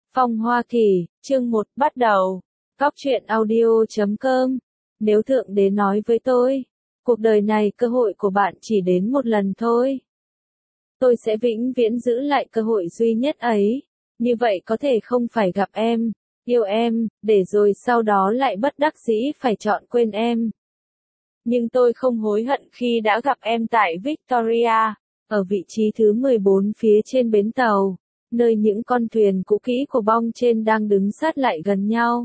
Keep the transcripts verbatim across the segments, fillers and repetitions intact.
Phong Hoa Kỳ, chương một bắt đầu. Góc truyện audio chấm com. Nếu Thượng Đế nói với tôi, cuộc đời này cơ hội của bạn chỉ đến một lần thôi. Tôi sẽ vĩnh viễn giữ lại cơ hội duy nhất ấy. Như vậy có thể không phải gặp em, yêu em, để rồi sau đó lại bất đắc dĩ phải chọn quên em. Nhưng tôi không hối hận khi đã gặp em tại Victoria, ở vị trí thứ mười bốn phía trên bến tàu, nơi những con thuyền cũ kỹ của bong trên đang đứng sát lại gần nhau.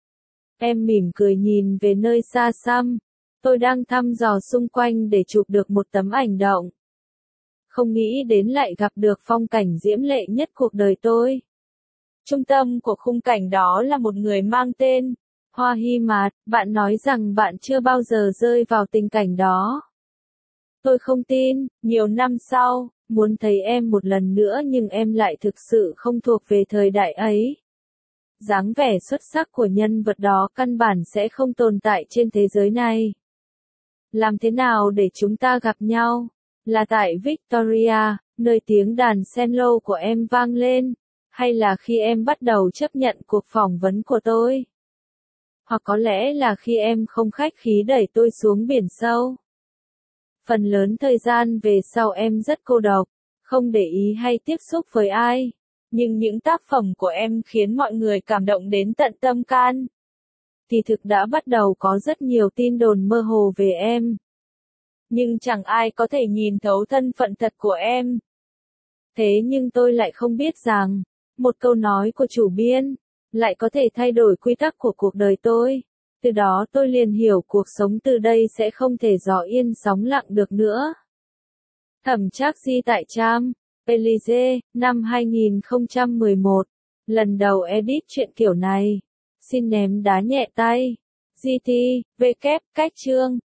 Em mỉm cười nhìn về nơi xa xăm, tôi đang thăm dò xung quanh để chụp được một tấm ảnh động. Không nghĩ đến lại gặp được phong cảnh diễm lệ nhất cuộc đời tôi. Trung tâm của khung cảnh đó là một người mang tên Hoa Hy Mạt. Bạn nói rằng bạn chưa bao giờ rơi vào tình cảnh đó. Tôi không tin, nhiều năm sau, muốn thấy em một lần nữa nhưng em lại thực sự không thuộc về thời đại ấy. Dáng vẻ xuất sắc của nhân vật đó căn bản sẽ không tồn tại trên thế giới này. Làm thế nào để chúng ta gặp nhau? Là tại Victoria, nơi tiếng đàn cello của em vang lên, hay là khi em bắt đầu chấp nhận cuộc phỏng vấn của tôi? Hoặc có lẽ là khi em không khách khí đẩy tôi xuống biển sâu. Phần lớn thời gian về sau em rất cô độc, không để ý hay tiếp xúc với ai. Nhưng những tác phẩm của em khiến mọi người cảm động đến tận tâm can. Thì thực đã bắt đầu có rất nhiều tin đồn mơ hồ về em. Nhưng chẳng ai có thể nhìn thấu thân phận thật của em. Thế nhưng tôi lại không biết rằng, một câu nói của chủ biên, lại có thể thay đổi quy tắc của cuộc đời tôi. Từ đó tôi liền hiểu cuộc sống từ đây sẽ không thể gió yên sóng lặng được nữa. Thẩm Trác Di tại Cham, Élysée, năm hai nghìn không trăm mười một. Lần đầu edit chuyện kiểu này. Xin ném đá nhẹ tay. giê tê, W, cách chương,